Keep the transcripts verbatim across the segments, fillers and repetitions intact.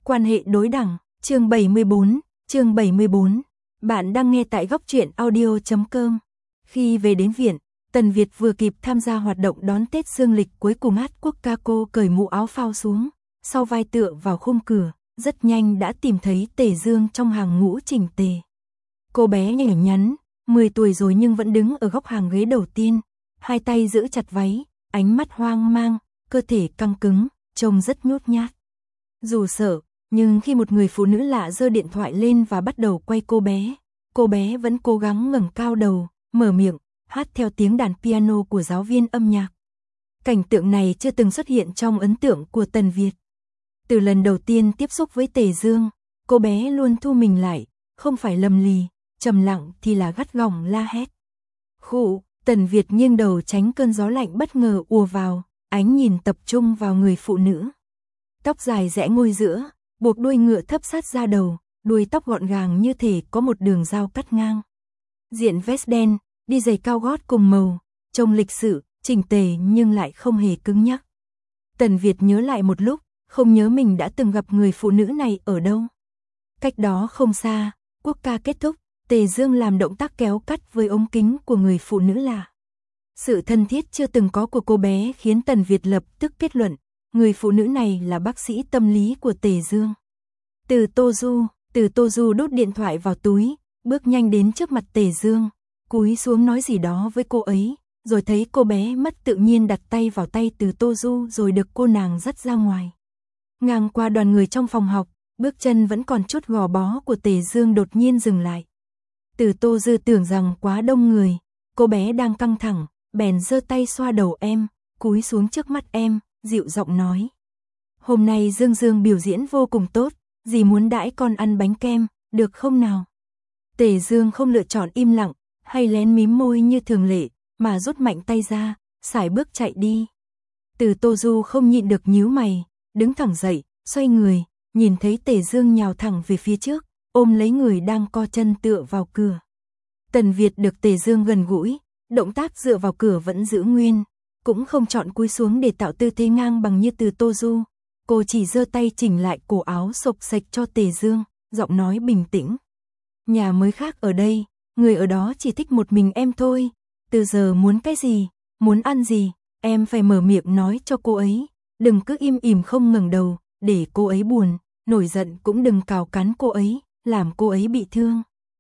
Quan hệ đối đẳng, chương bảy mươi bốn, chương bảy mươi bốn. Bạn đang nghe tại góc truyện audio chấm com. Khi về đến viện, Tần Việt vừa kịp tham gia hoạt động đón Tết dương lịch cuối cùng, hát quốc ca. Cô cởi mũ áo phao xuống, sau vai tựa vào khung cửa, rất nhanh đã tìm thấy Tề Dương trong hàng ngũ chỉnh tề. Cô bé nhỏ nhắn, mười tuổi rồi nhưng vẫn đứng ở góc hàng ghế đầu tiên, hai tay giữ chặt váy, ánh mắt hoang mang, cơ thể căng cứng, trông rất nhút nhát. Dù sợ, nhưng khi một người phụ nữ lạ giơ điện thoại lên và bắt đầu quay cô bé, cô bé vẫn cố gắng ngẩng cao đầu, mở miệng, hát theo tiếng đàn piano của giáo viên âm nhạc. Cảnh tượng này chưa từng xuất hiện trong ấn tượng của Tần Việt. Từ lần đầu tiên tiếp xúc với Tề Dương, cô bé luôn thu mình lại, không phải lầm lì, trầm lặng thì là gắt gỏng la hét. Khụ, Tần Việt nghiêng đầu tránh cơn gió lạnh bất ngờ ùa vào, ánh nhìn tập trung vào người phụ nữ. Tóc dài rẽ ngôi giữa, buộc đuôi ngựa thấp sát ra đầu, đuôi tóc gọn gàng như thể có một đường dao cắt ngang. Diện vest đen, đi giày cao gót cùng màu, trông lịch sự, chỉnh tề nhưng lại không hề cứng nhắc. Tần Việt nhớ lại một lúc, không nhớ mình đã từng gặp người phụ nữ này ở đâu. Cách đó không xa, quốc ca kết thúc, Tề Dương làm động tác kéo cắt với ống kính của người phụ nữ lạ. Sự thân thiết chưa từng có của cô bé khiến Tần Việt lập tức kết luận, người phụ nữ này là bác sĩ tâm lý của Tề Dương. Từ Tô Du, từ Tô Du đút điện thoại vào túi, bước nhanh đến trước mặt Tề Dương, cúi xuống nói gì đó với cô ấy, rồi thấy cô bé mất tự nhiên đặt tay vào tay Từ Tô Du rồi được cô nàng dắt ra ngoài. Ngang qua đoàn người trong phòng học, bước chân vẫn còn chút gò bó của Tề Dương đột nhiên dừng lại. Từ Tô Dư tưởng rằng quá đông người, cô bé đang căng thẳng, bèn giơ tay xoa đầu em, cúi xuống trước mắt em, dịu giọng nói. Hôm nay Dương Dương biểu diễn vô cùng tốt, dì muốn đãi con ăn bánh kem, được không nào? Tề Dương không lựa chọn im lặng, hay lén mím môi như thường lệ, mà rút mạnh tay ra, sải bước chạy đi. Từ Tô Du không nhịn được nhíu mày, đứng thẳng dậy, xoay người, nhìn thấy Tề Dương nhào thẳng về phía trước, ôm lấy người đang co chân tựa vào cửa. Tần Việt được Tề Dương gần gũi, động tác dựa vào cửa vẫn giữ nguyên, cũng không chọn cúi xuống để tạo tư thế ngang bằng như Từ Tô Du. Cô chỉ giơ tay chỉnh lại cổ áo xộc xệch cho Tề Dương, giọng nói bình tĩnh. Nhà mới khác ở đây, người ở đó chỉ thích một mình em thôi. Từ giờ muốn cái gì, muốn ăn gì, em phải mở miệng nói cho cô ấy. Đừng cứ im ỉm không ngẩng đầu, để cô ấy buồn, nổi giận cũng đừng cào cắn cô ấy, làm cô ấy bị thương.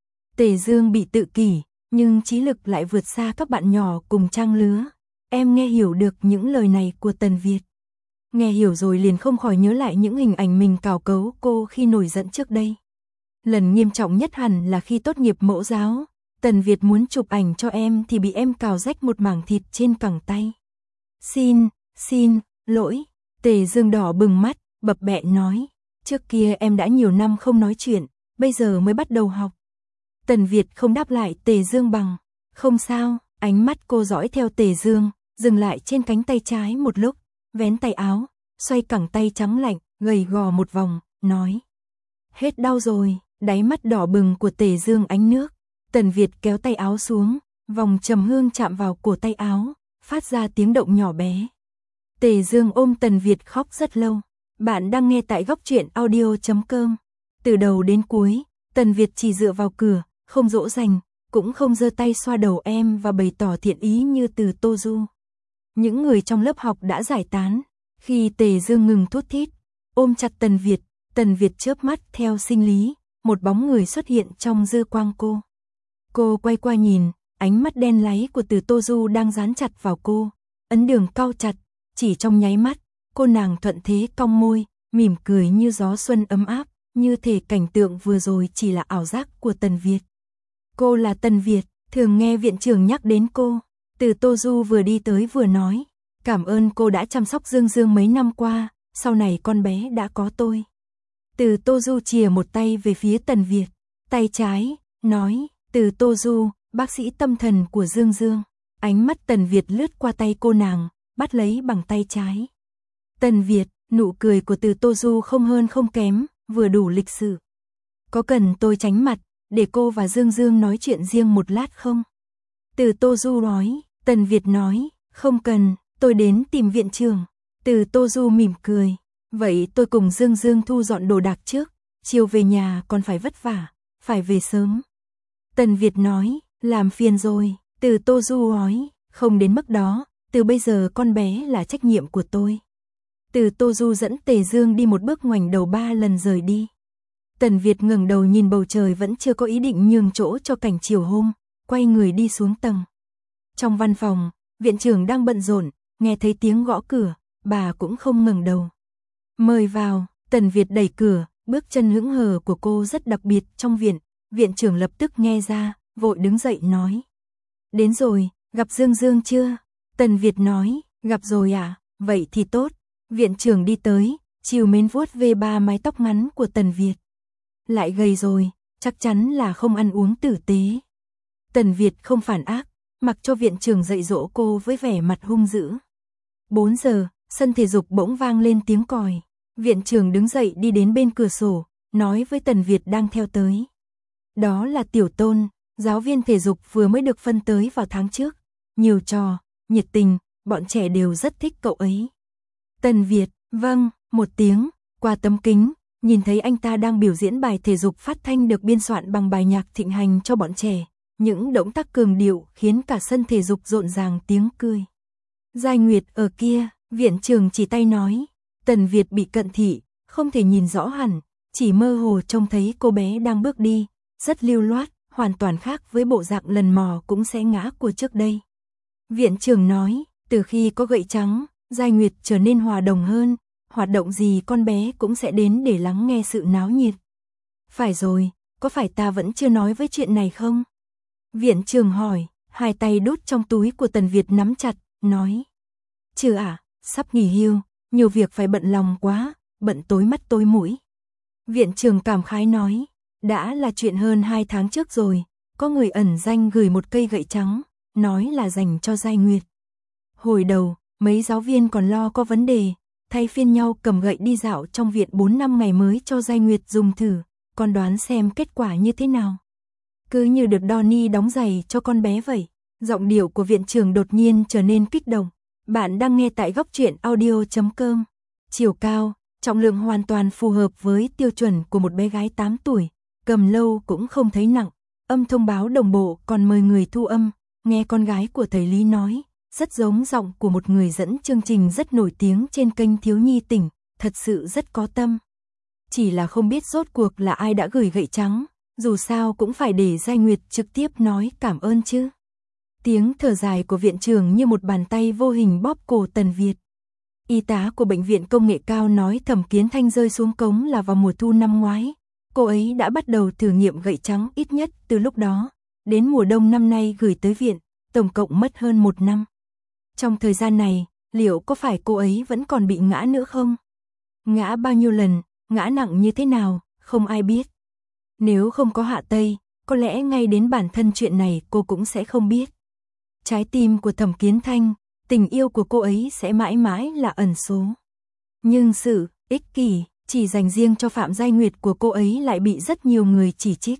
Tề Dương bị tự kỷ, nhưng trí lực lại vượt xa các bạn nhỏ cùng trang lứa. Em nghe hiểu được những lời này của Tần Việt. Nghe hiểu rồi liền không khỏi nhớ lại những hình ảnh mình cào cấu cô khi nổi giận trước đây. Lần nghiêm trọng nhất hẳn là khi tốt nghiệp mẫu giáo, Tần Việt muốn chụp ảnh cho em thì bị em cào rách một mảng thịt trên cẳng tay. Xin, xin, lỗi, Tề Dương đỏ bừng mắt, bập bẹ nói, trước kia em đã nhiều năm không nói chuyện, bây giờ mới bắt đầu học. Tần Việt không đáp lại Tề Dương bằng, không sao, ánh mắt cô dõi theo Tề Dương, dừng lại trên cánh tay trái một lúc, vén tay áo, xoay cẳng tay trắng lạnh, gầy gò một vòng, nói. Hết đau rồi, đáy mắt đỏ bừng của Tề Dương ánh nước. Tần Việt kéo tay áo xuống, vòng trầm hương chạm vào cổ tay áo, phát ra tiếng động nhỏ bé. Tề Dương ôm Tần Việt khóc rất lâu. Bạn đang nghe tại góc truyện audio chấm com. Từ đầu đến cuối, Tần Việt chỉ dựa vào cửa, không dỗ dành, cũng không giơ tay xoa đầu em và bày tỏ thiện ý như Từ Tô Du. Những người trong lớp học đã giải tán. Khi Tề Dương ngừng thút thít, ôm chặt Tần Việt, Tần Việt chớp mắt theo sinh lý, một bóng người xuất hiện trong dư quang cô. Cô quay qua nhìn, ánh mắt đen láy của Từ Tô Du đang dán chặt vào cô, ấn đường cau chặt, chỉ trong nháy mắt, cô nàng thuận thế cong môi, mỉm cười như gió xuân ấm áp, như thể cảnh tượng vừa rồi chỉ là ảo giác của Tần Việt. Cô là Tần Việt, thường nghe viện trưởng nhắc đến cô. Từ Tô Du vừa đi tới vừa nói, cảm ơn cô đã chăm sóc Dương Dương mấy năm qua, sau này con bé đã có tôi. Từ Tô Du chìa một tay về phía Tần Việt, tay trái, nói, Từ Tô Du, bác sĩ tâm thần của Dương Dương. Ánh mắt Tần Việt lướt qua tay cô nàng, bắt lấy bằng tay trái. Tần Việt, nụ cười của Từ Tô Du không hơn không kém, vừa đủ lịch sự. Có cần tôi tránh mặt, để cô và Dương Dương nói chuyện riêng một lát không? Từ Tô Du nói, Tần Việt nói, không cần, tôi đến tìm viện trưởng. Từ Tô Du mỉm cười, Vậy tôi cùng Dương Dương thu dọn đồ đạc trước, chiều về nhà còn phải vất vả, phải về sớm. Tần Việt nói, làm phiền rồi, Từ Tô Du nói, không đến mức đó, từ bây giờ con bé là trách nhiệm của tôi. Từ Tô Du dẫn Tề Dương đi một bước ngoảnh đầu ba lần rời đi. Tần Việt ngẩng đầu nhìn bầu trời vẫn chưa có ý định nhường chỗ cho cảnh chiều hôm, quay người đi xuống tầng. Trong văn phòng, viện trưởng đang bận rộn, nghe thấy tiếng gõ cửa, bà cũng không ngẩng đầu. Mời vào, Tần Việt đẩy cửa, bước chân hững hờ của cô rất đặc biệt trong viện, viện trưởng lập tức nghe ra, vội đứng dậy nói. Đến rồi, gặp Dương Dương chưa? Tần Việt nói, gặp rồi à, vậy thì tốt. Viện trưởng đi tới, chiều mến vuốt về ba mái tóc ngắn của Tần Việt. Lại gầy rồi, chắc chắn là không ăn uống tử tế. Tần Việt không phản ác, mặc cho viện trưởng dạy dỗ cô với vẻ mặt hung dữ. bốn giờ, sân thể dục bỗng vang lên tiếng còi. Viện trưởng đứng dậy đi đến bên cửa sổ, nói với Tần Việt đang theo tới. Đó là Tiểu Tôn, giáo viên thể dục vừa mới được phân tới vào tháng trước. Nhiều trò, nhiệt tình, bọn trẻ đều rất thích cậu ấy. Tần Việt, vâng, một tiếng, qua tấm kính, nhìn thấy anh ta đang biểu diễn bài thể dục phát thanh được biên soạn bằng bài nhạc thịnh hành cho bọn trẻ. Những động tác cường điệu khiến cả sân thể dục rộn ràng tiếng cười. Giai Nguyệt ở kia, viện trưởng chỉ tay nói. Tần Việt bị cận thị, không thể nhìn rõ hẳn, chỉ mơ hồ trông thấy cô bé đang bước đi, rất lưu loát, hoàn toàn khác với bộ dạng lần mò cũng sẽ ngã của trước đây. Viện trưởng nói, từ khi có gậy trắng, Giai Nguyệt trở nên hòa đồng hơn, hoạt động gì con bé cũng sẽ đến để lắng nghe sự náo nhiệt. Phải rồi, có phải ta vẫn chưa nói với chuyện này không? Viện trưởng hỏi, hai tay đút trong túi của Tần Việt nắm chặt, nói. Chưa à, sắp nghỉ hưu, nhiều việc phải bận lòng quá, bận tối mắt tối mũi. Viện trưởng cảm khái nói, đã là chuyện hơn hai tháng trước rồi, có người ẩn danh gửi một cây gậy trắng, nói là dành cho Giai Nguyệt. Hồi đầu, mấy giáo viên còn lo có vấn đề, thay phiên nhau cầm gậy đi dạo trong viện bốn năm ngày mới cho Giai Nguyệt dùng thử, con đoán xem kết quả như thế nào. Cứ như được Donnie đóng giày cho con bé vậy. Giọng điệu của viện trưởng đột nhiên trở nên kích động. Bạn đang nghe tại góc truyện audio chấm com. Chiều cao, trọng lượng hoàn toàn phù hợp với tiêu chuẩn của một bé gái tám tuổi, cầm lâu cũng không thấy nặng. Âm thông báo đồng bộ còn mời người thu âm, nghe con gái của thầy Lý nói, rất giống giọng của một người dẫn chương trình rất nổi tiếng trên kênh Thiếu Nhi tỉnh, thật sự rất có tâm. Chỉ là không biết rốt cuộc là ai đã gửi gậy trắng, dù sao cũng phải để Giai Nguyệt trực tiếp nói cảm ơn chứ. Tiếng thở dài của viện trưởng như một bàn tay vô hình bóp cổ Tần Việt. Y tá của bệnh viện công nghệ cao nói Thẩm Kiến Thanh rơi xuống cống là vào mùa thu năm ngoái. Cô ấy đã bắt đầu thử nghiệm gậy trắng ít nhất từ lúc đó. Đến mùa đông năm nay gửi tới viện, tổng cộng mất hơn một năm. Trong thời gian này, liệu có phải cô ấy vẫn còn bị ngã nữa không? Ngã bao nhiêu lần, ngã nặng như thế nào, không ai biết. Nếu không có Hạ Tây, có lẽ ngay đến bản thân chuyện này cô cũng sẽ không biết. Trái tim của Thẩm Kiến Thanh, tình yêu của cô ấy sẽ mãi mãi là ẩn số. Nhưng sự ích kỷ, chỉ dành riêng cho Phạm Giai Nguyệt của cô ấy lại bị rất nhiều người chỉ trích.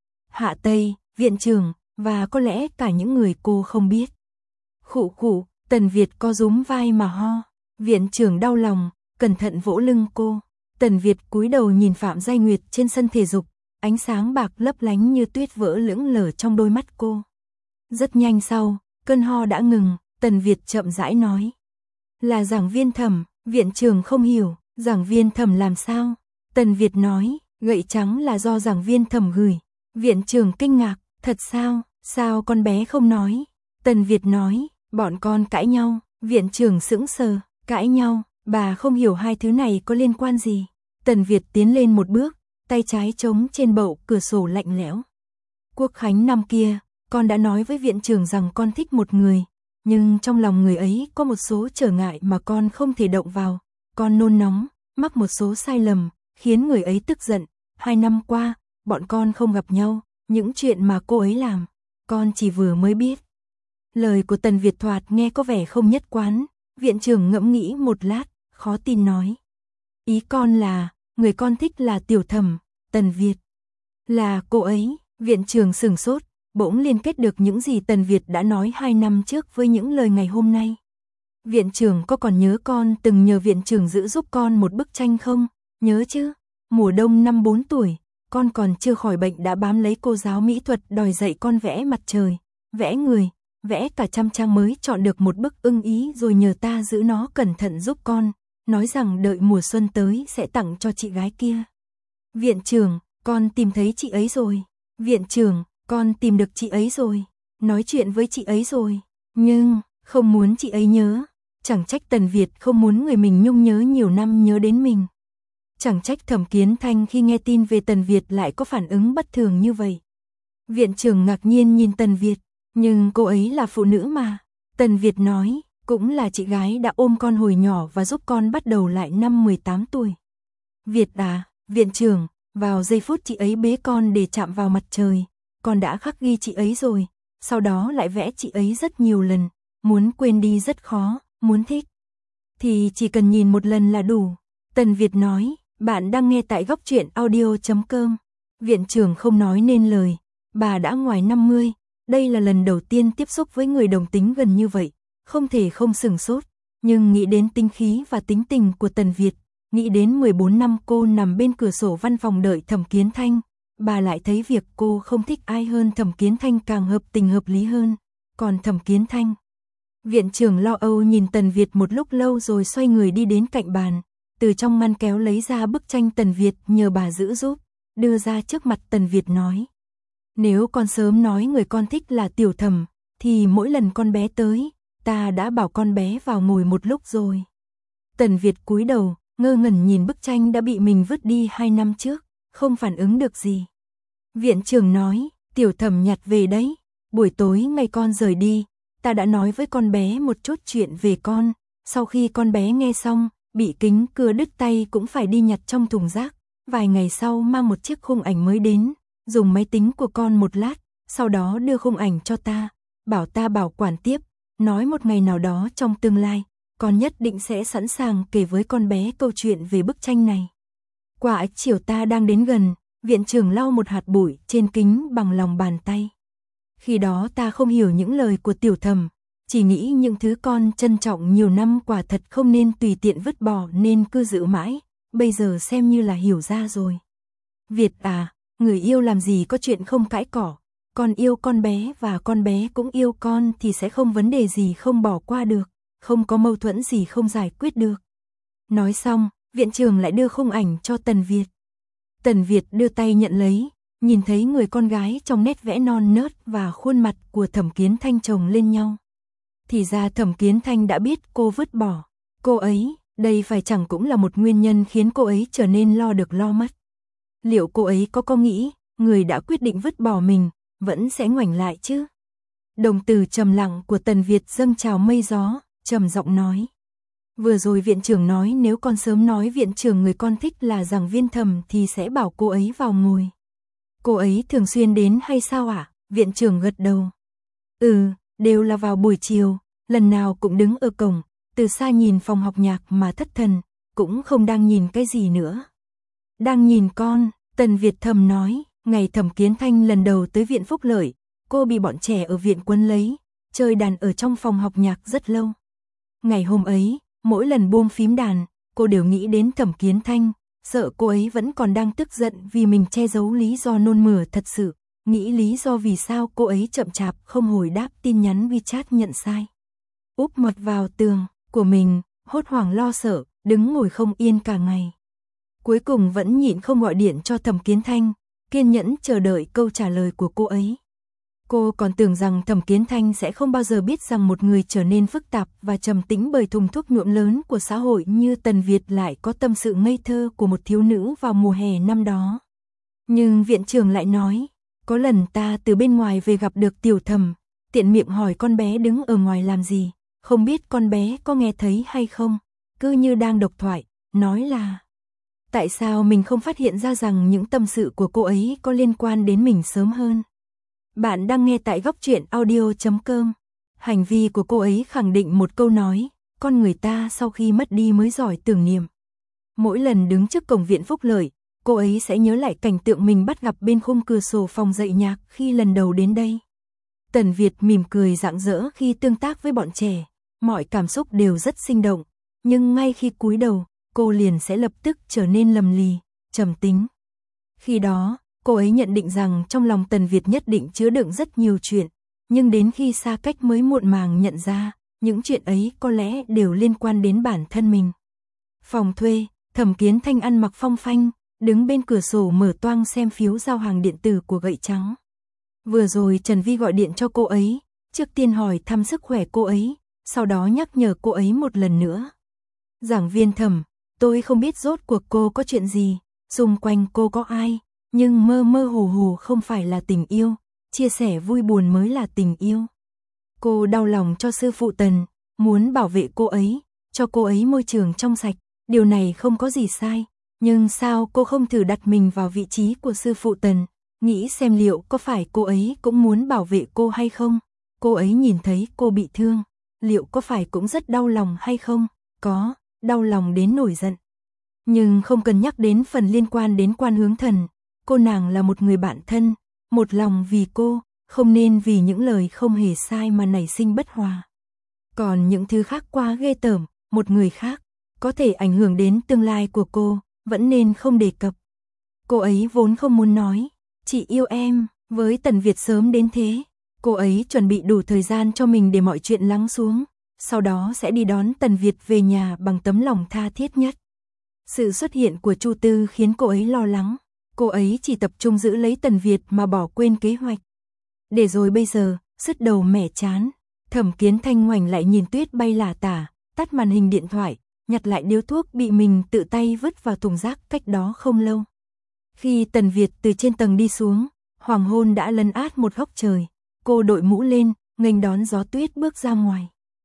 Hạ Tây, viện trưởng, và có lẽ cả những người cô không biết. Khụ khụ, Tần Việt co rúm vai mà ho. Viện trưởng đau lòng, cẩn thận vỗ lưng cô. Tần Việt cúi đầu nhìn Phạm Giai Nguyệt trên sân thể dục, ánh sáng bạc lấp lánh như tuyết vỡ lững lờ trong đôi mắt cô. Rất nhanh sau, cơn ho đã ngừng, Tần Việt chậm rãi nói. Là giảng viên Thẩm, viện trưởng không hiểu, giảng viên Thẩm làm sao? Tần Việt nói, gậy trắng là do giảng viên Thẩm gửi. Viện trưởng kinh ngạc, thật sao, sao con bé không nói? Tần Việt nói, bọn con cãi nhau, viện trưởng sững sờ, cãi nhau, bà không hiểu hai thứ này có liên quan gì. Tần Việt tiến lên một bước, tay trái chống trên bậu cửa sổ lạnh lẽo. Quốc khánh năm kia, con đã nói với viện trưởng rằng con thích một người, nhưng trong lòng người ấy có một số trở ngại mà con không thể động vào. Con nôn nóng, mắc một số sai lầm, khiến người ấy tức giận. Hai năm qua, bọn con không gặp nhau, những chuyện mà cô ấy làm, con chỉ vừa mới biết. Lời của Tần Việt thoạt nghe có vẻ không nhất quán, viện trưởng ngẫm nghĩ một lát, khó tin nói. Ý con là, người con thích là Tiểu Thẩm, Tần Việt. Là cô ấy, viện trưởng sửng sốt, bỗng liên kết được những gì Tần Việt đã nói hai năm trước với những lời ngày hôm nay. Viện trưởng có còn nhớ con từng nhờ viện trưởng giữ giúp con một bức tranh không? Nhớ chứ? Mùa đông năm bốn tuổi, con còn chưa khỏi bệnh đã bám lấy cô giáo mỹ thuật đòi dạy con vẽ mặt trời, vẽ người, vẽ cả trăm trang mới chọn được một bức ưng ý rồi nhờ ta giữ nó cẩn thận giúp con, nói rằng đợi mùa xuân tới sẽ tặng cho chị gái kia. Viện trưởng, con tìm thấy chị ấy rồi. Viện trưởng, con tìm được chị ấy rồi. Nói chuyện với chị ấy rồi. Nhưng, không muốn chị ấy nhớ. Chẳng trách Tần Việt không muốn người mình nhung nhớ nhiều năm nhớ đến mình. Chẳng trách Thẩm Kiến Thanh khi nghe tin về Tần Việt lại có phản ứng bất thường như vậy. Viện trưởng ngạc nhiên nhìn Tần Việt, nhưng cô ấy là phụ nữ mà. Tần Việt nói, cũng là chị gái đã ôm con hồi nhỏ và giúp con bắt đầu lại năm mười tám tuổi. Việt à, viện trưởng, vào giây phút chị ấy bế con để chạm vào mặt trời, con đã khắc ghi chị ấy rồi, sau đó lại vẽ chị ấy rất nhiều lần, muốn quên đi rất khó, muốn thích thì chỉ cần nhìn một lần là đủ. Tần Việt nói, bạn đang nghe tại góc truyện audio chấm com. Viện trưởng không nói nên lời, bà đã ngoài năm mươi, đây là lần đầu tiên tiếp xúc với người đồng tính gần như vậy, không thể không sửng sốt, nhưng nghĩ đến tính khí và tính tình của Tần Việt, nghĩ đến mười bốn năm cô nằm bên cửa sổ văn phòng đợi Thẩm Kiến Thanh, bà lại thấy việc cô không thích ai hơn Thẩm Kiến Thanh càng hợp tình hợp lý hơn, còn Thẩm Kiến Thanh. Viện trưởng lo âu nhìn Tần Việt một lúc lâu rồi xoay người đi đến cạnh bàn, từ trong ngăn kéo lấy ra bức tranh Tần Việt nhờ bà giữ giúp, đưa ra trước mặt Tần Việt nói. Nếu con sớm nói người con thích là Tiểu Thẩm, thì mỗi lần con bé tới, ta đã bảo con bé vào ngồi một lúc rồi. Tần Việt cúi đầu, ngơ ngẩn nhìn bức tranh đã bị mình vứt đi hai năm trước, không phản ứng được gì. Viện trưởng nói, Tiểu Thẩm nhặt về đấy, buổi tối ngày con rời đi, ta đã nói với con bé một chút chuyện về con, sau khi con bé nghe xong, bị kính cưa đứt tay cũng phải đi nhặt trong thùng rác, vài ngày sau mang một chiếc khung ảnh mới đến, dùng máy tính của con một lát, sau đó đưa khung ảnh cho ta, bảo ta bảo quản tiếp, nói một ngày nào đó trong tương lai, con nhất định sẽ sẵn sàng kể với con bé câu chuyện về bức tranh này. Quả chiều ta đang đến gần, viện trưởng lau một hạt bụi trên kính bằng lòng bàn tay. Khi đó ta không hiểu những lời của Tiểu Thẩm, chỉ nghĩ những thứ con trân trọng nhiều năm quả thật không nên tùy tiện vứt bỏ nên cứ giữ mãi, bây giờ xem như là hiểu ra rồi. Việt à, người yêu làm gì có chuyện không cãi cỏ, con yêu con bé và con bé cũng yêu con thì sẽ không vấn đề gì không bỏ qua được, không có mâu thuẫn gì không giải quyết được. Nói xong, viện trưởng lại đưa khung ảnh cho Tần Việt. Tần Việt đưa tay nhận lấy, nhìn thấy người con gái trong nét vẽ non nớt và khuôn mặt của Thẩm Kiến Thanh chồng lên nhau. Thì ra Thẩm Kiến Thanh đã biết cô vứt bỏ cô ấy, đây phải chẳng cũng là một nguyên nhân khiến cô ấy trở nên lo được lo mất. Liệu cô ấy có có nghĩ, người đã quyết định vứt bỏ mình, vẫn sẽ ngoảnh lại chứ? Đồng tử trầm lặng của Tần Việt dâng trào mây gió, trầm giọng nói. Vừa rồi viện trưởng nói nếu con sớm nói viện trưởng người con thích là Giảng Viên Thẩm thì sẽ bảo cô ấy vào ngồi. Cô ấy thường xuyên đến hay sao ạ? À? Viện trưởng gật đầu. Ừ, đều là vào buổi chiều, lần nào cũng đứng ở cổng, từ xa nhìn phòng học nhạc mà thất thần, cũng không đang nhìn cái gì nữa. Đang nhìn con, Tần Việt thầm nói, ngày Thẩm Kiến Thanh lần đầu tới viện Phúc Lợi, cô bị bọn trẻ ở viện quấn lấy, chơi đàn ở trong phòng học nhạc rất lâu. Ngày hôm ấy, mỗi lần buông phím đàn, cô đều nghĩ đến Thẩm Kiến Thanh, sợ cô ấy vẫn còn đang tức giận vì mình che giấu lý do nôn mửa thật sự, nghĩ lý do vì sao cô ấy chậm chạp không hồi đáp tin nhắn WeChat nhận sai. Úp mặt vào tường của mình, hốt hoảng lo sợ, đứng ngồi không yên cả ngày. Cuối cùng vẫn nhịn không gọi điện cho Thẩm Kiến Thanh, kiên nhẫn chờ đợi câu trả lời của cô ấy. Cô còn tưởng rằng Thẩm Kiến Thanh sẽ không bao giờ biết rằng một người trở nên phức tạp và trầm tĩnh bởi thùng thuốc nhuộm lớn của xã hội như Tần Việt lại có tâm sự ngây thơ của một thiếu nữ vào mùa hè năm đó. Nhưng viện trưởng lại nói, có lần ta từ bên ngoài về gặp được Tiểu Thẩm, tiện miệng hỏi con bé đứng ở ngoài làm gì, không biết con bé có nghe thấy hay không, cứ như đang độc thoại, nói là tại sao mình không phát hiện ra rằng những tâm sự của cô ấy có liên quan đến mình sớm hơn. Bạn đang nghe tại góc truyện audio chấm com. Hành vi của cô ấy khẳng định một câu nói, con người ta sau khi mất đi mới giỏi tưởng niệm. Mỗi lần đứng trước cổng viện Phúc Lợi, cô ấy sẽ nhớ lại cảnh tượng mình bắt gặp bên khung cửa sổ phòng dạy nhạc khi lần đầu đến đây. Tần Việt mỉm cười rạng rỡ khi tương tác với bọn trẻ, mọi cảm xúc đều rất sinh động, nhưng ngay khi cúi đầu, cô liền sẽ lập tức trở nên lầm lì, trầm tính. Khi đó, cô ấy nhận định rằng trong lòng Tần Việt nhất định chứa đựng rất nhiều chuyện, nhưng đến khi xa cách mới muộn màng nhận ra, những chuyện ấy có lẽ đều liên quan đến bản thân mình. Phòng thuê, Thẩm Kiến Thanh ăn mặc phong phanh, đứng bên cửa sổ mở toang xem phiếu giao hàng điện tử của Gậy Trắng. Vừa rồi Trần Vi gọi điện cho cô ấy, trước tiên hỏi thăm sức khỏe cô ấy, sau đó nhắc nhở cô ấy một lần nữa. Giảng viên Thẩm, tôi không biết rốt cuộc cô có chuyện gì, xung quanh cô có ai, nhưng mơ mơ hồ hồ không phải là tình yêu, chia sẻ vui buồn mới là tình yêu. Cô đau lòng cho sư phụ Tần, muốn bảo vệ cô ấy, cho cô ấy môi trường trong sạch, điều này không có gì sai, nhưng sao cô không thử đặt mình vào vị trí của sư phụ Tần, nghĩ xem liệu có phải cô ấy cũng muốn bảo vệ cô hay không? Cô ấy nhìn thấy cô bị thương, liệu có phải cũng rất đau lòng hay không? Có, đau lòng đến nổi giận. Nhưng không cần nhắc đến phần liên quan đến Quan Hướng Thần, cô nàng là một người bạn thân, một lòng vì cô, không nên vì những lời không hề sai mà nảy sinh bất hòa. Còn những thứ khác quá ghê tởm, một người khác, có thể ảnh hưởng đến tương lai của cô, vẫn nên không đề cập. Cô ấy vốn không muốn nói, chị yêu em, với Tần Việt sớm đến thế. Cô ấy chuẩn bị đủ thời gian cho mình để mọi chuyện lắng xuống, sau đó sẽ đi đón Tần Việt về nhà bằng tấm lòng tha thiết nhất. Sự xuất hiện của Chu Tư khiến cô ấy lo lắng, cô ấy chỉ tập trung giữ lấy Tần Việt mà bỏ quên kế hoạch. Để rồi bây giờ, sứt đầu mẻ chán, Thẩm Kiến Thanh ngoảnh lại nhìn tuyết bay lả tả, tắt màn hình điện thoại, nhặt lại điếu thuốc bị mình tự tay vứt vào thùng rác cách đó không lâu. Khi Tần Việt từ trên tầng đi xuống, hoàng hôn đã lấn át một góc trời, cô đội mũ lên, nghênh đón gió tuyết bước ra ngoài.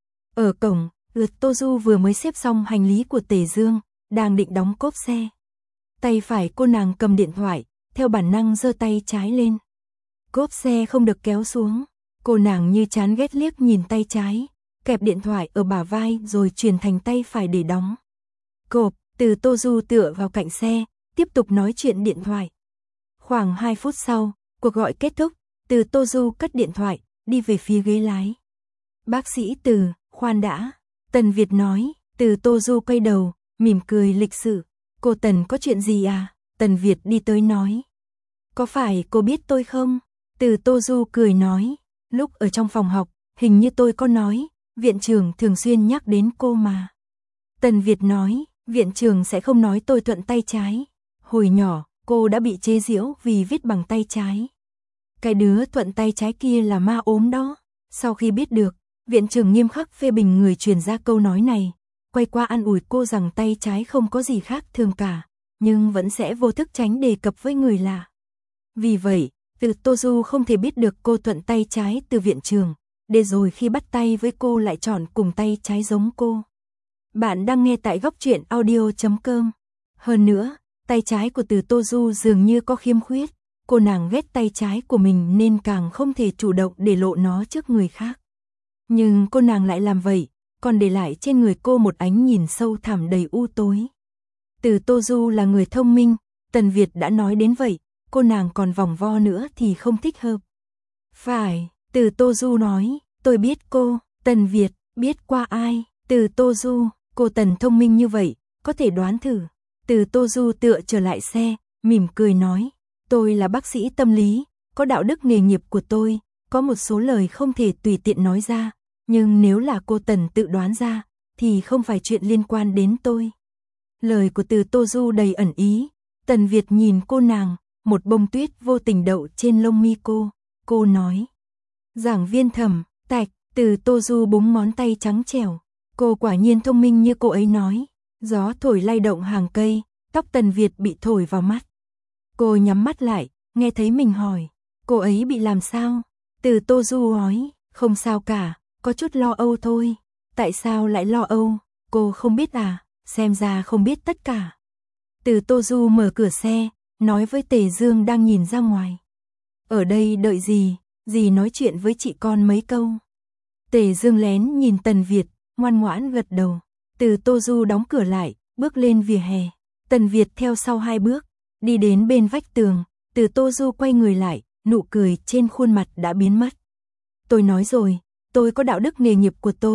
Ở cổng, Lượt Tô Du vừa mới xếp xong hành lý của Tề Dương, đang định đóng cốp xe. Tay phải cô nàng cầm điện thoại, theo bản năng giơ tay trái lên. Cốp xe không được kéo xuống, cô nàng như chán ghét liếc nhìn tay trái, kẹp điện thoại ở bả vai rồi chuyển thành tay phải để đóng. Cộp, Từ Tô Du tựa vào cạnh xe, tiếp tục nói chuyện điện thoại. Khoảng hai phút sau, cuộc gọi kết thúc, Từ Tô Du cất điện thoại, đi về phía ghế lái. Bác sĩ Từ, khoan đã, Tần Việt nói. Từ Tô Du quay đầu, mỉm cười lịch sự. Cô Tần có chuyện gì à? Tần Việt đi tới nói. Có phải cô biết tôi không? Từ Tô Du cười nói. Lúc ở trong phòng học, hình như tôi có nói, viện trưởng thường xuyên nhắc đến cô mà. Tần Việt nói, viện trưởng sẽ không nói tôi thuận tay trái. Hồi nhỏ, cô đã bị chế giễu vì viết bằng tay trái. Cái đứa thuận tay trái kia là ma ốm đó. Sau khi biết được, viện trưởng nghiêm khắc phê bình người truyền ra câu nói này, quay qua an ủi cô rằng tay trái không có gì khác thường cả, nhưng vẫn sẽ vô thức tránh đề cập với người lạ. Vì vậy, Từ Tô Du không thể biết được cô thuận tay trái từ viện trưởng, để rồi khi bắt tay với cô lại chọn cùng tay trái giống cô. Bạn đang nghe tại góc truyện audio chấm com. Hơn nữa, tay trái của Từ Tô Du dường như có khiếm khuyết, cô nàng ghét tay trái của mình nên càng không thể chủ động để lộ nó trước người khác. Nhưng cô nàng lại làm vậy, còn để lại trên người cô một ánh nhìn sâu thẳm đầy u tối. Từ Tô Du là người thông minh, Tần Việt đã nói đến vậy, cô nàng còn vòng vo nữa thì không thích hợp. Phải, Từ Tô Du nói, tôi biết cô. Tần Việt, biết qua ai? Từ Tô Du, cô Tần thông minh như vậy, có thể đoán thử. Từ Tô Du tựa trở lại xe, mỉm cười nói, tôi là bác sĩ tâm lý, có đạo đức nghề nghiệp của tôi, có một số lời không thể tùy tiện nói ra, nhưng nếu là cô Tần tự đoán ra, thì không phải chuyện liên quan đến tôi. Lời của Từ Tô Du đầy ẩn ý, Tần Việt nhìn cô nàng, một bông tuyết vô tình đậu trên lông mi cô, cô nói. Giảng viên Thẩm, tạch, Từ Tô Du búng ngón tay trắng trẻo, cô quả nhiên thông minh như cô ấy nói, gió thổi lay động hàng cây, tóc Tần Việt bị thổi vào mắt. Cô nhắm mắt lại, nghe thấy mình hỏi, cô ấy bị làm sao? Từ Tô Du nói, không sao cả, có chút lo âu thôi. Tại sao lại lo âu? Cô không biết à? Xem ra không biết tất cả. Từ Tô Du mở cửa xe, nói với Tề Dương đang nhìn ra ngoài. Ở đây đợi gì? Dì nói chuyện với chị con mấy câu. Tề Dương lén nhìn Tần Việt, ngoan ngoãn gật đầu. Từ Tô Du đóng cửa lại, bước lên vỉa hè. Tần Việt theo sau hai bước, đi đến bên vách tường. Từ Tô Du quay người lại, nụ cười trên khuôn mặt đã biến mất. Tôi nói rồi, tôi có đạo đức nghề nghiệp của tôi,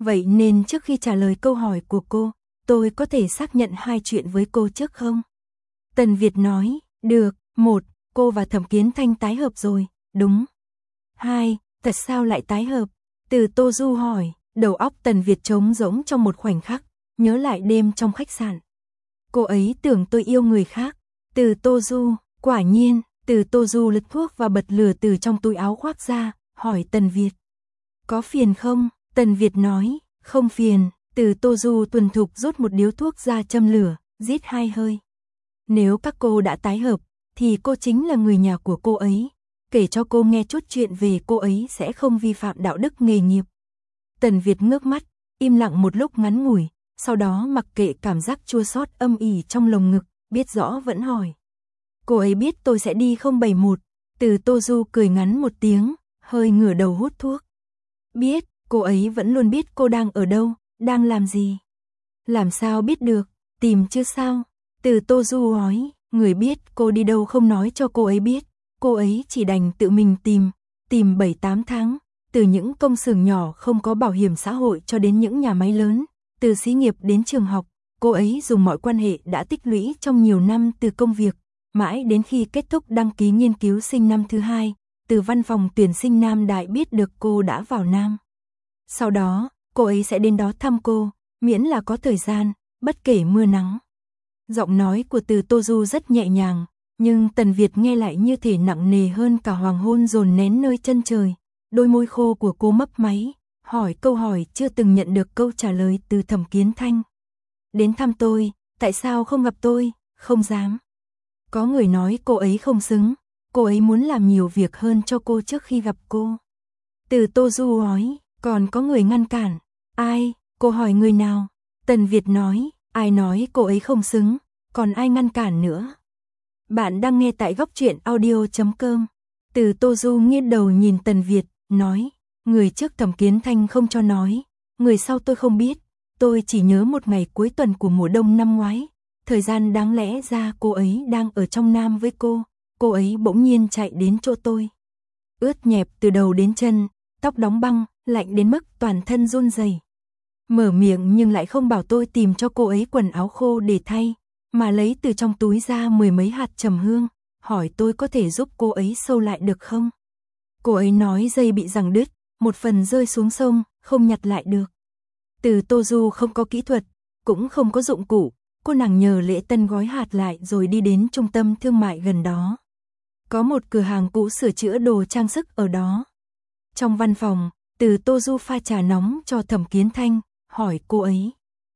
Vậy nên trước khi trả lời câu hỏi của cô, tôi có thể xác nhận hai chuyện với cô trước không? Tần Việt nói, được, một, cô và Thẩm Kiến Thanh tái hợp rồi, đúng. Hai, thật sao lại tái hợp? Từ Tô Du hỏi, đầu óc Tần Việt trống rỗng trong một khoảnh khắc, nhớ lại đêm trong khách sạn. Cô ấy tưởng tôi yêu người khác. Từ Tô Du, quả nhiên, Từ Tô Du lật thuốc và bật lửa từ trong túi áo khoác ra, hỏi Tần Việt. Có phiền không? Tần Việt nói, không phiền. Từ Tô Du thuần thục rút một điếu thuốc ra châm lửa, rít hai hơi. Nếu các cô đã tái hợp, thì cô chính là người nhà của cô ấy. Kể cho cô nghe chút chuyện về cô ấy sẽ không vi phạm đạo đức nghề nghiệp. Tần Việt ngước mắt, im lặng một lúc ngắn ngủi, sau đó mặc kệ cảm giác chua xót âm ỉ trong lồng ngực, biết rõ vẫn hỏi. Cô ấy biết tôi sẽ đi không bảy một. Từ Tô Du cười ngắn một tiếng, hơi ngửa đầu hút thuốc. Biết, cô ấy vẫn luôn biết cô đang ở đâu, đang làm gì. Làm sao biết được, tìm chứ sao? Từ Tô Du nói, người biết cô đi đâu không nói cho cô ấy biết. Cô ấy chỉ đành tự mình tìm, tìm bảy tám tháng, từ những công xưởng nhỏ không có bảo hiểm xã hội cho đến những nhà máy lớn, từ xí nghiệp đến trường học, cô ấy dùng mọi quan hệ đã tích lũy trong nhiều năm từ công việc, mãi đến khi kết thúc đăng ký nghiên cứu sinh năm thứ hai, từ văn phòng tuyển sinh Nam Đại biết được cô đã vào Nam. Sau đó, cô ấy sẽ đến đó thăm cô, miễn là có thời gian, bất kể mưa nắng. Giọng nói của Từ Tô Du rất nhẹ nhàng, nhưng Tần Việt nghe lại như thể nặng nề hơn cả hoàng hôn dồn nén nơi chân trời. Đôi môi khô của cô mấp máy, hỏi câu hỏi chưa từng nhận được câu trả lời từ Thẩm Kiến Thanh. Đến thăm tôi, tại sao không gặp tôi? Không dám. Có người nói cô ấy không xứng, cô ấy muốn làm nhiều việc hơn cho cô trước khi gặp cô. Từ Tô Du nói, còn có người ngăn cản. Ai? Cô hỏi người nào? Tần Việt nói, ai nói cô ấy không xứng, còn ai ngăn cản nữa? Bạn đang nghe tại góc truyện audio chấm com. Từ Tô Du nghiêng đầu nhìn Tần Việt, nói, người trước Thẩm Kiến Thanh không cho nói, người sau tôi không biết, tôi chỉ nhớ một ngày cuối tuần của mùa đông năm ngoái, thời gian đáng lẽ ra cô ấy đang ở trong Nam với cô, cô ấy bỗng nhiên chạy đến chỗ tôi. Ướt nhẹp từ đầu đến chân, tóc đóng băng, lạnh đến mức toàn thân run rẩy. Mở miệng nhưng lại không bảo tôi tìm cho cô ấy quần áo khô để thay, mà lấy từ trong túi ra mười mấy hạt trầm hương, hỏi tôi có thể giúp cô ấy sâu lại được không? Cô ấy nói dây bị giằng đứt, một phần rơi xuống sông, không nhặt lại được. Từ Tô Du không có kỹ thuật, cũng không có dụng cụ, cô nàng nhờ Lễ Tân gói hạt lại rồi đi đến trung tâm thương mại gần đó. Có một cửa hàng cũ sửa chữa đồ trang sức ở đó. Trong văn phòng, Từ Tô Du pha trà nóng cho Thẩm Kiến Thanh, hỏi cô ấy.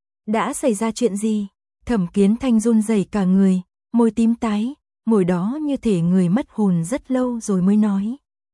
Đã xảy ra chuyện gì? Thẩm Kiến Thanh run rẩy cả người, môi tím tái, ngồi đó như thể người mất hồn rất lâu rồi mới nói.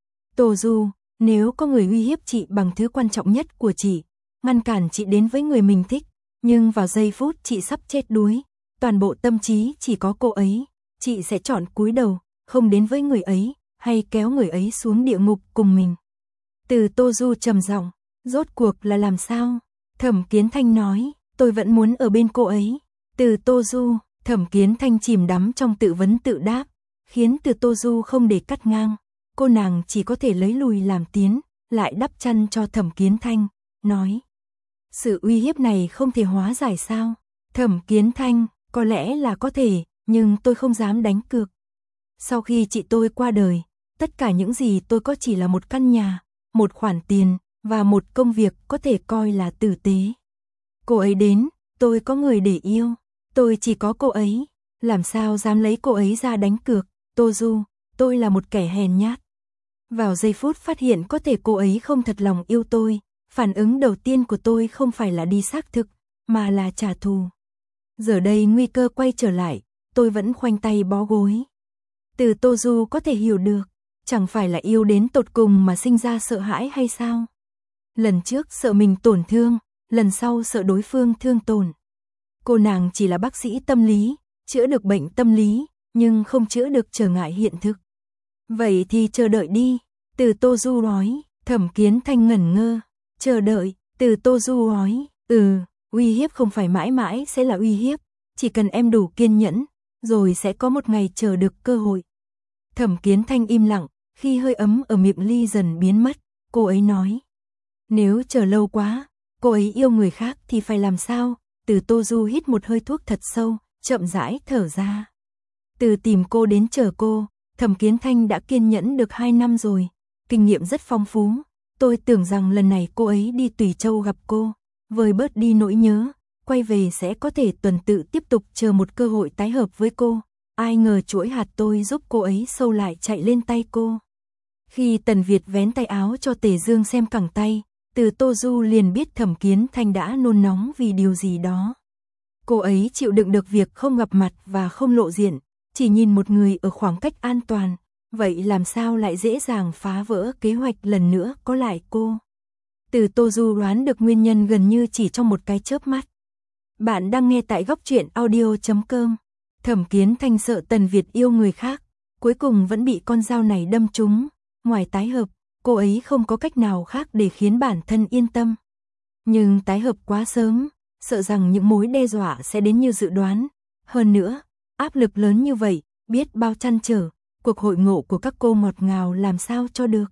Tô Du, nếu có người uy hiếp chị bằng thứ quan trọng nhất của chị, ngăn cản chị đến với người mình thích, nhưng vào giây phút chị sắp chết đuối, toàn bộ tâm trí chỉ có cô ấy, chị sẽ chọn cúi đầu, không đến với người ấy, hay kéo người ấy xuống địa ngục cùng mình. Từ Tô Du trầm giọng, rốt cuộc là làm sao? Thẩm Kiến Thanh nói, tôi vẫn muốn ở bên cô ấy. Từ Tô Du, Thẩm Kiến Thanh chìm đắm trong tự vấn tự đáp, khiến Từ Tô Du không để cắt ngang. Cô nàng chỉ có thể lấy lùi làm tiến, lại đắp chăn cho Thẩm Kiến Thanh, nói. Sự uy hiếp này không thể hóa giải sao? Thẩm Kiến Thanh, có lẽ là có thể, nhưng tôi không dám đánh cược. Sau khi chị tôi qua đời, tất cả những gì tôi có chỉ là một căn nhà, một khoản tiền, và một công việc có thể coi là tử tế. Cô ấy đến, tôi có người để yêu, tôi chỉ có cô ấy, làm sao dám lấy cô ấy ra đánh cược? Tô Du, tôi là một kẻ hèn nhát. Vào giây phút phát hiện có thể cô ấy không thật lòng yêu tôi, phản ứng đầu tiên của tôi không phải là đi xác thực, mà là trả thù. Giờ đây nguy cơ quay trở lại, tôi vẫn khoanh tay bó gối. Từ Tô Du có thể hiểu được, chẳng phải là yêu đến tột cùng mà sinh ra sợ hãi hay sao? Lần trước sợ mình tổn thương, lần sau sợ đối phương thương tổn. Cô nàng chỉ là bác sĩ tâm lý, chữa được bệnh tâm lý, nhưng không chữa được trở ngại hiện thực. Vậy thì chờ đợi đi, Từ Tô Du nói. Thẩm Kiến Thanh ngẩn ngơ, chờ đợi, Từ Tô Du nói, ừ, uy hiếp không phải mãi mãi sẽ là uy hiếp, chỉ cần em đủ kiên nhẫn, rồi sẽ có một ngày chờ được cơ hội. Thẩm Kiến Thanh im lặng, khi hơi ấm ở miệng ly dần biến mất, cô ấy nói, nếu chờ lâu quá, cô ấy yêu người khác thì phải làm sao? Từ Tô Du hít một hơi thuốc thật sâu, chậm rãi thở ra. Từ tìm cô đến chờ cô, Thẩm Kiến Thanh đã kiên nhẫn được hai năm rồi, kinh nghiệm rất phong phú. Tôi tưởng rằng lần này cô ấy đi Tùy Châu gặp cô, vơi bớt đi nỗi nhớ, quay về sẽ có thể tuần tự tiếp tục chờ một cơ hội tái hợp với cô. Ai ngờ chuỗi hạt tôi giúp cô ấy sâu lại chạy lên tay cô. Khi Tần Việt vén tay áo cho Tề Dương xem cẳng tay, Từ Tô Du liền biết Thẩm Kiến Thanh đã nôn nóng vì điều gì đó. Cô ấy chịu đựng được việc không gặp mặt và không lộ diện, chỉ nhìn một người ở khoảng cách an toàn, vậy làm sao lại dễ dàng phá vỡ kế hoạch lần nữa có lại cô. Từ Tô Du đoán được nguyên nhân gần như chỉ trong một cái chớp mắt. Bạn đang nghe tại góc truyện audio chấm com. Thẩm Kiến Thanh sợ Tần Việt yêu người khác, cuối cùng vẫn bị con dao này đâm trúng. Ngoài tái hợp, cô ấy không có cách nào khác để khiến bản thân yên tâm. Nhưng tái hợp quá sớm, sợ rằng những mối đe dọa sẽ đến như dự đoán. Hơn nữa, áp lực lớn như vậy, biết bao trăn trở, cuộc hội ngộ của các cô ngọt ngào làm sao cho được.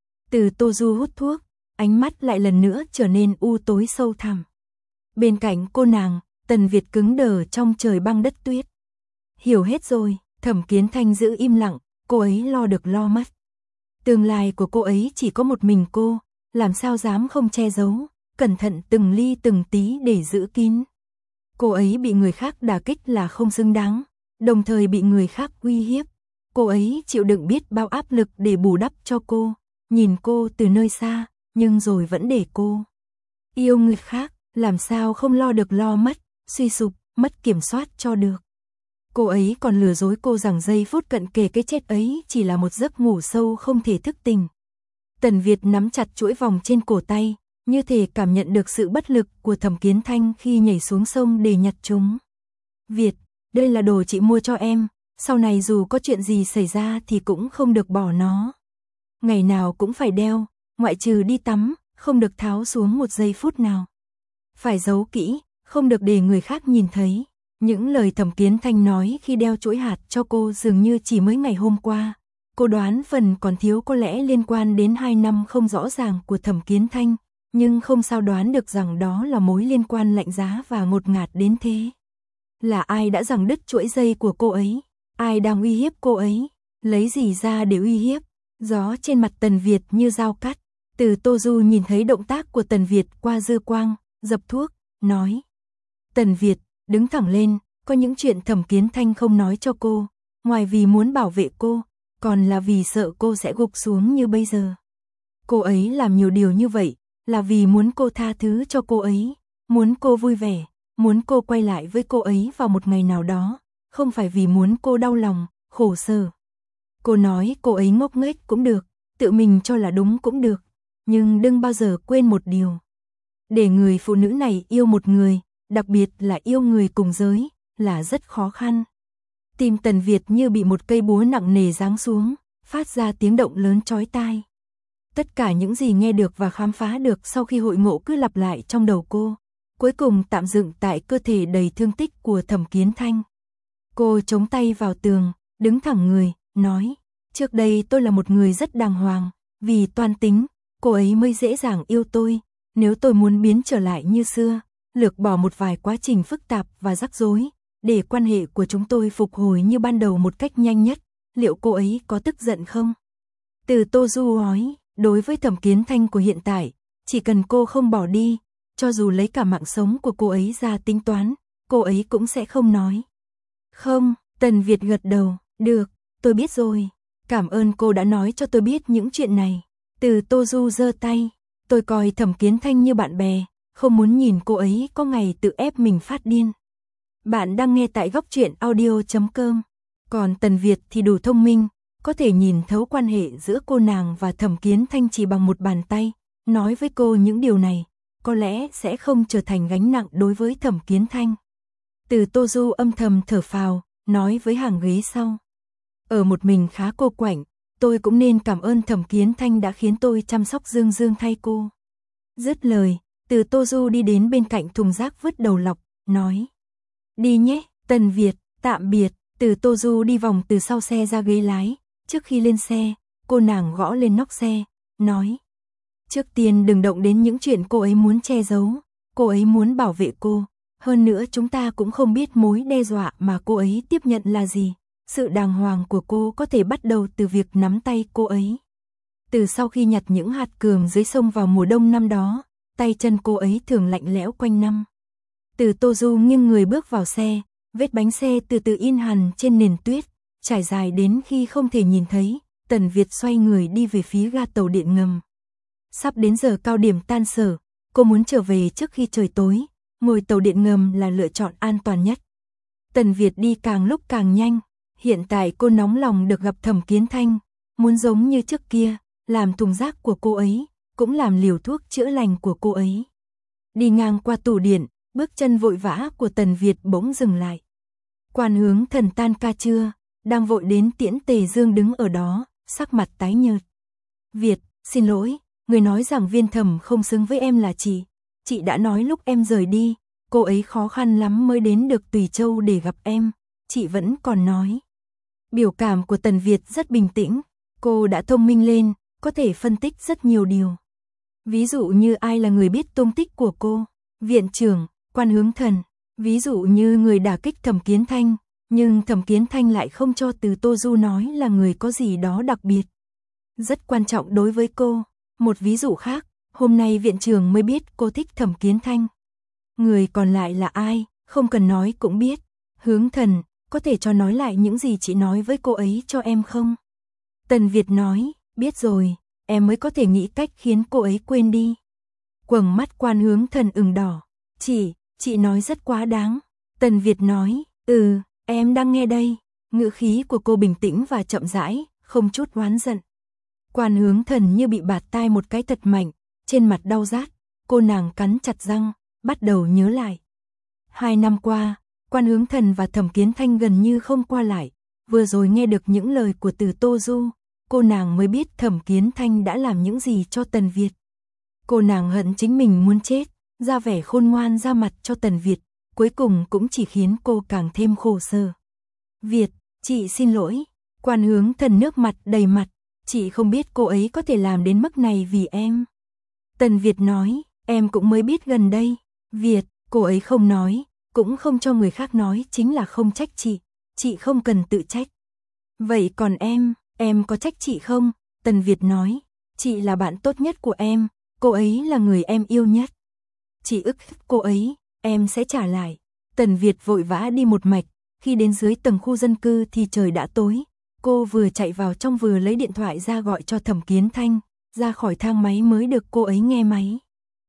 Từ Tô Du hút thuốc, ánh mắt lại lần nữa trở nên u tối sâu thẳm. Bên cạnh cô nàng, Tần Việt cứng đờ trong trời băng đất tuyết. Hiểu hết rồi, Thẩm Kiến Thanh giữ im lặng, cô ấy lo được lo mất. Tương lai của cô ấy chỉ có một mình cô, làm sao dám không che giấu, cẩn thận từng ly từng tí để giữ kín. Cô ấy bị người khác đả kích là không xứng đáng, đồng thời bị người khác uy hiếp. Cô ấy chịu đựng biết bao áp lực để bù đắp cho cô, nhìn cô từ nơi xa, nhưng rồi vẫn để cô yêu người khác, làm sao không lo được lo mất, suy sụp, mất kiểm soát cho được. Cô ấy còn lừa dối cô rằng giây phút cận kề cái chết ấy chỉ là một giấc ngủ sâu không thể thức tỉnh. Tần Việt nắm chặt chuỗi vòng trên cổ tay, như thể cảm nhận được sự bất lực của Thẩm Kiến Thanh khi nhảy xuống sông để nhặt chúng. Việt, đây là đồ chị mua cho em, sau này dù có chuyện gì xảy ra thì cũng không được bỏ nó. Ngày nào cũng phải đeo, ngoại trừ đi tắm, không được tháo xuống một giây phút nào. Phải giấu kỹ, không được để người khác nhìn thấy. Những lời Thẩm Kiến Thanh nói khi đeo chuỗi hạt cho cô dường như chỉ mới ngày hôm qua. Cô đoán phần còn thiếu có lẽ liên quan đến hai năm không rõ ràng của Thẩm Kiến Thanh, nhưng không sao đoán được rằng đó là mối liên quan lạnh giá và ngột ngạt đến thế. Là ai đã giằng đứt chuỗi dây của cô ấy? Ai đang uy hiếp cô ấy? Lấy gì ra để uy hiếp? Gió trên mặt Tần Việt như dao cắt. Từ Tô Du nhìn thấy động tác của Tần Việt qua dư quang, dập thuốc, nói. Tần Việt, đứng thẳng lên, có những chuyện Thẩm Kiến Thanh không nói cho cô, ngoài vì muốn bảo vệ cô, còn là vì sợ cô sẽ gục xuống như bây giờ. Cô ấy làm nhiều điều như vậy, là vì muốn cô tha thứ cho cô ấy, muốn cô vui vẻ, muốn cô quay lại với cô ấy vào một ngày nào đó, không phải vì muốn cô đau lòng, khổ sở. Cô nói cô ấy ngốc nghếch cũng được, tự mình cho là đúng cũng được, nhưng đừng bao giờ quên một điều. Để người phụ nữ này yêu một người, đặc biệt là yêu người cùng giới, là rất khó khăn. Tim Tần Việt như bị một cây búa nặng nề giáng xuống, phát ra tiếng động lớn chói tai. Tất cả những gì nghe được và khám phá được sau khi hội ngộ cứ lặp lại trong đầu cô, cuối cùng tạm dựng tại cơ thể đầy thương tích của Thẩm Kiến Thanh. Cô chống tay vào tường, đứng thẳng người, nói, trước đây tôi là một người rất đàng hoàng, vì toan tính, cô ấy mới dễ dàng yêu tôi, nếu tôi muốn biến trở lại như xưa, lược bỏ một vài quá trình phức tạp và rắc rối, để quan hệ của chúng tôi phục hồi như ban đầu một cách nhanh nhất, liệu cô ấy có tức giận không? Từ Tô Du nói, đối với Thẩm Kiến Thanh của hiện tại, chỉ cần cô không bỏ đi, cho dù lấy cả mạng sống của cô ấy ra tính toán, cô ấy cũng sẽ không nói. Không, Tần Việt gật đầu, được, tôi biết rồi, cảm ơn cô đã nói cho tôi biết những chuyện này. Từ Tô Du giơ tay, tôi coi Thẩm Kiến Thanh như bạn bè, không muốn nhìn cô ấy có ngày tự ép mình phát điên. Bạn đang nghe tại góc truyện audio chấm com. Còn Tần Việt thì đủ thông minh, có thể nhìn thấu quan hệ giữa cô nàng và Thẩm Kiến Thanh chỉ bằng một bàn tay, nói với cô những điều này, có lẽ sẽ không trở thành gánh nặng đối với Thẩm Kiến Thanh. Từ Tô Du âm thầm thở phào, nói với hàng ghế sau. Ở một mình khá cô quạnh, tôi cũng nên cảm ơn Thẩm Kiến Thanh đã khiến tôi chăm sóc Dương Dương thay cô. Dứt lời, Từ Tô Du đi đến bên cạnh thùng rác vứt đầu lọc, nói. Đi nhé, Tần Việt, tạm biệt. Từ Tô Du đi vòng từ sau xe ra ghế lái, trước khi lên xe, cô nàng gõ lên nóc xe, nói. Trước tiên đừng động đến những chuyện cô ấy muốn che giấu, cô ấy muốn bảo vệ cô. Hơn nữa chúng ta cũng không biết mối đe dọa mà cô ấy tiếp nhận là gì. Sự đàng hoàng của cô có thể bắt đầu từ việc nắm tay cô ấy. Từ sau khi nhặt những hạt cườm dưới sông vào mùa đông năm đó, tay chân cô ấy thường lạnh lẽo quanh năm. Từ Tô Du nghiêng người bước vào xe, vết bánh xe từ từ in hằn trên nền tuyết, trải dài đến khi không thể nhìn thấy. Tần Việt xoay người đi về phía ga tàu điện ngầm. Sắp đến giờ cao điểm tan sở, cô muốn trở về trước khi trời tối, ngồi tàu điện ngầm là lựa chọn an toàn nhất. Tần Việt đi càng lúc càng nhanh, hiện tại cô nóng lòng được gặp Thẩm Kiến Thanh, muốn giống như trước kia, làm thùng rác của cô ấy, cũng làm liều thuốc chữa lành của cô ấy. Đi ngang qua tủ điện, bước chân vội vã của Tần Việt bỗng dừng lại. Quan Hướng Thần tan ca trưa, đang vội đến tiễn Tề Dương đứng ở đó, sắc mặt tái nhợt. Việt, xin lỗi, người nói rằng Viên Thẩm không xứng với em là chị. Chị đã nói lúc em rời đi, cô ấy khó khăn lắm mới đến được Tùy Châu để gặp em. Chị vẫn còn nói. Biểu cảm của Tần Việt rất bình tĩnh, cô đã thông minh lên, có thể phân tích rất nhiều điều. Ví dụ như ai là người biết tung tích của cô, viện trưởng, Quan Hướng Thần. Ví dụ như người đả kích Thẩm Kiến Thanh, nhưng Thẩm Kiến Thanh lại không cho Từ Tô Du nói là người có gì đó đặc biệt. Rất quan trọng đối với cô. Một ví dụ khác, hôm nay viện trưởng mới biết cô thích Thẩm Kiến Thanh. Người còn lại là ai, không cần nói cũng biết. Hướng Thần, có thể cho nói lại những gì chị nói với cô ấy cho em không? Tần Việt nói, biết rồi, em mới có thể nghĩ cách khiến cô ấy quên đi. Quầng mắt Quan Hướng Thần ửng đỏ. Chị, chị nói rất quá đáng. Tần Việt nói, ừ, em đang nghe đây. Ngữ khí của cô bình tĩnh và chậm rãi, không chút oán giận. Quan Hướng Thần như bị bạt tai một cái thật mạnh, trên mặt đau rát, cô nàng cắn chặt răng, bắt đầu nhớ lại. Hai năm qua, Quan Hướng Thần và Thẩm Kiến Thanh gần như không qua lại, vừa rồi nghe được những lời của Từ Tô Du, cô nàng mới biết Thẩm Kiến Thanh đã làm những gì cho Tần Việt. Cô nàng hận chính mình muốn chết, ra vẻ khôn ngoan ra mặt cho Tần Việt, cuối cùng cũng chỉ khiến cô càng thêm khổ sở. Việt, chị xin lỗi. Quan Hướng Thần nước mặt đầy mặt, chị không biết cô ấy có thể làm đến mức này vì em. Tần Việt nói, em cũng mới biết gần đây. Việt, cô ấy không nói, cũng không cho người khác nói chính là không trách chị, chị không cần tự trách. Vậy còn em, em có trách chị không? Tần Việt nói, chị là bạn tốt nhất của em, cô ấy là người em yêu nhất. Chị ức hiếp cô ấy, em sẽ trả lại. Tần Việt vội vã đi một mạch, khi đến dưới tầng khu dân cư thì trời đã tối. Cô vừa chạy vào trong vừa lấy điện thoại ra gọi cho Thẩm Kiến Thanh, ra khỏi thang máy mới được cô ấy nghe máy.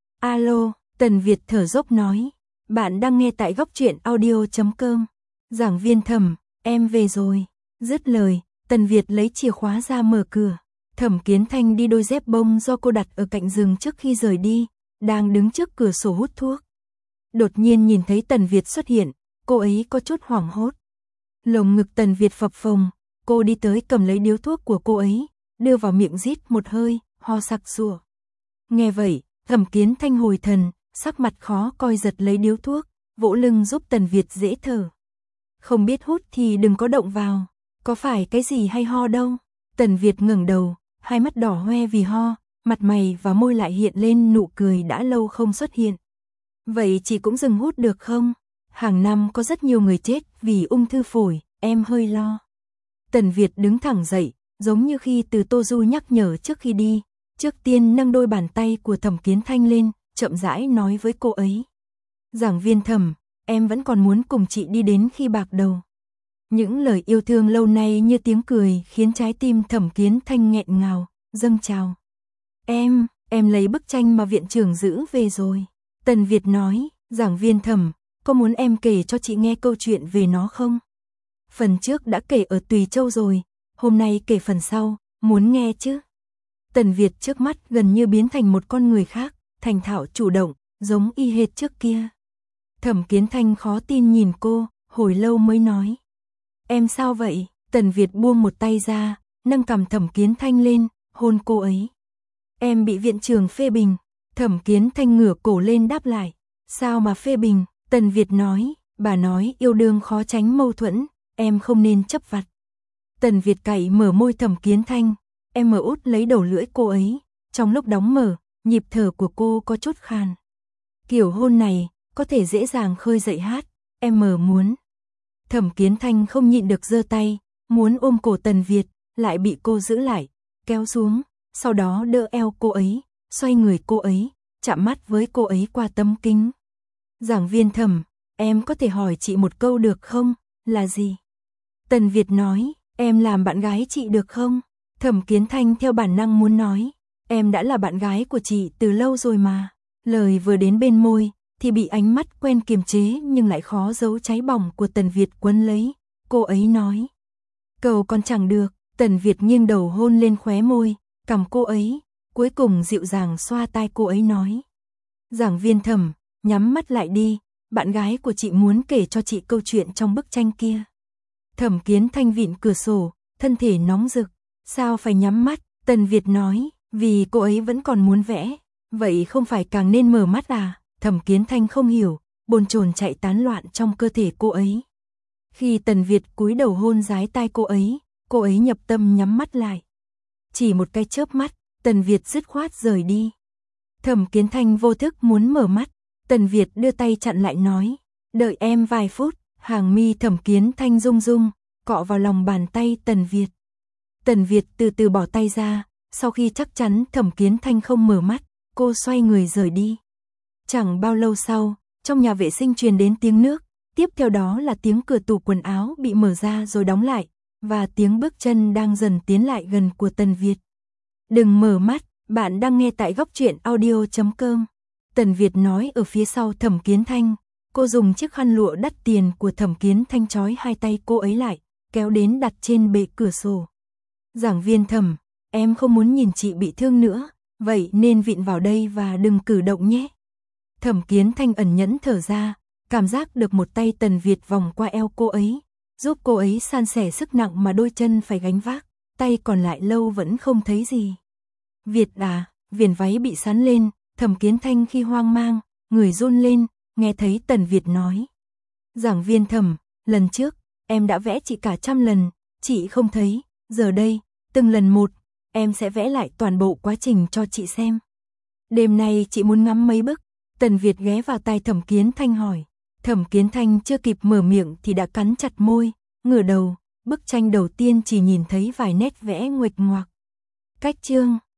Alo, Tần Việt thở dốc nói, bạn đang nghe tại góc truyện audio chấm com. Giảng Viên Thẩm, em về rồi. Dứt lời, Tần Việt lấy chìa khóa ra mở cửa. Thẩm Kiến Thanh đi đôi dép bông do cô đặt ở cạnh giường trước khi rời đi, đang đứng trước cửa sổ hút thuốc. Đột nhiên nhìn thấy Tần Việt xuất hiện, cô ấy có chút hoảng hốt. Lồng ngực Tần Việt phập phồng, cô đi tới cầm lấy điếu thuốc của cô ấy, đưa vào miệng rít một hơi, ho sặc sụa. Nghe vậy, Thẩm Kiến Thanh hồi thần, sắc mặt khó coi giật lấy điếu thuốc, vỗ lưng giúp Tần Việt dễ thở. Không biết hút thì đừng có động vào, có phải cái gì hay ho đâu. Tần Việt ngẩng đầu, hai mắt đỏ hoe vì ho, mặt mày và môi lại hiện lên nụ cười đã lâu không xuất hiện. Vậy chị cũng dừng hút được không? Hàng năm có rất nhiều người chết vì ung thư phổi, em hơi lo. Tần Việt đứng thẳng dậy, giống như khi Từ Tô Du nhắc nhở trước khi đi, trước tiên nâng đôi bàn tay của Thẩm Kiến Thanh lên, chậm rãi nói với cô ấy. Giảng Viên Thẩm, em vẫn còn muốn cùng chị đi đến khi bạc đầu. Những lời yêu thương lâu nay như tiếng cười khiến trái tim Thẩm Kiến Thanh nghẹn ngào, dâng trào. Em, em lấy bức tranh mà viện trưởng giữ về rồi. Tần Việt nói, Giảng Viên Thẩm, có muốn em kể cho chị nghe câu chuyện về nó không? Phần trước đã kể ở Tùy Châu rồi, hôm nay kể phần sau, muốn nghe chứ? Tần Việt trước mắt gần như biến thành một con người khác, thành thạo chủ động, giống y hệt trước kia. Thẩm Kiến Thanh khó tin nhìn cô, hồi lâu mới nói. Em sao vậy? Tần Việt buông một tay ra, nâng cằm Thẩm Kiến Thanh lên, hôn cô ấy. Em bị viện trưởng phê bình. Thẩm Kiến Thanh ngửa cổ lên đáp lại. Sao mà phê bình? Tần Việt nói, bà nói yêu đương khó tránh mâu thuẫn, em không nên chấp vặt. Tần Việt cạy mở môi Thẩm Kiến Thanh, em mở út lấy đầu lưỡi cô ấy, trong lúc đóng mở, nhịp thở của cô có chút khàn. Kiểu hôn này, có thể dễ dàng khơi dậy hát, em mở muốn. Thẩm Kiến Thanh không nhịn được giơ tay, muốn ôm cổ Tần Việt, lại bị cô giữ lại, kéo xuống, sau đó đỡ eo cô ấy, xoay người cô ấy, chạm mắt với cô ấy qua tấm kính. Giảng viên Thẩm, em có thể hỏi chị một câu được không? Là gì? Tần Việt nói, em làm bạn gái chị được không? Thẩm Kiến Thanh theo bản năng muốn nói, em đã là bạn gái của chị từ lâu rồi mà. Lời vừa đến bên môi, thì bị ánh mắt quen kiềm chế nhưng lại khó giấu cháy bỏng của Tần Việt quấn lấy. Cô ấy nói, cầu còn chẳng được. Tần Việt nghiêng đầu hôn lên khóe môi, cằm cô ấy, cuối cùng dịu dàng xoa tai cô ấy nói. Giảng viên Thẩm, nhắm mắt lại đi, bạn gái của chị muốn kể cho chị câu chuyện trong bức tranh kia. Thẩm Kiến Thanh vịn cửa sổ, thân thể nóng rực. Sao phải nhắm mắt? Tần Việt nói, vì cô ấy vẫn còn muốn vẽ. Vậy không phải càng nên mở mắt à? Thẩm Kiến Thanh không hiểu, bồn chồn chạy tán loạn trong cơ thể cô ấy. Khi Tần Việt cúi đầu hôn dái tai cô ấy, cô ấy nhập tâm nhắm mắt lại. Chỉ một cái chớp mắt, Tần Việt dứt khoát rời đi. Thẩm Kiến Thanh vô thức muốn mở mắt, Tần Việt đưa tay chặn lại nói, đợi em vài phút. Hàng mi Thẩm Kiến Thanh rung rung, cọ vào lòng bàn tay Tần Việt. Tần Việt từ từ bỏ tay ra, sau khi chắc chắn Thẩm Kiến Thanh không mở mắt, cô xoay người rời đi. Chẳng bao lâu sau, trong nhà vệ sinh truyền đến tiếng nước, tiếp theo đó là tiếng cửa tủ quần áo bị mở ra rồi đóng lại, và tiếng bước chân đang dần tiến lại gần của Tần Việt. Đừng mở mắt, bạn đang nghe tại góc truyện audio chấm com. Tần Việt nói ở phía sau Thẩm Kiến Thanh. Cô dùng chiếc khăn lụa đắt tiền của Thẩm Kiến Thanh trói hai tay cô ấy lại, kéo đến đặt trên bệ cửa sổ. Giảng viên Thẩm, em không muốn nhìn chị bị thương nữa, vậy nên vịn vào đây và đừng cử động nhé. Thẩm Kiến Thanh ẩn nhẫn thở ra, cảm giác được một tay Tần Việt vòng qua eo cô ấy, giúp cô ấy san sẻ sức nặng mà đôi chân phải gánh vác, tay còn lại lâu vẫn không thấy gì. Việt à, viền váy bị sắn lên, Thẩm Kiến Thanh khi hoang mang, người run lên. Nghe thấy Tần Việt nói, giảng viên Thẩm, lần trước, em đã vẽ chị cả trăm lần, chị không thấy, giờ đây, từng lần một, em sẽ vẽ lại toàn bộ quá trình cho chị xem. Đêm nay chị muốn ngắm mấy bức? Tần Việt ghé vào tai Thẩm Kiến Thanh hỏi. Thẩm Kiến Thanh chưa kịp mở miệng thì đã cắn chặt môi, ngửa đầu, bức tranh đầu tiên chỉ nhìn thấy vài nét vẽ nguệch ngoạc. Cách chương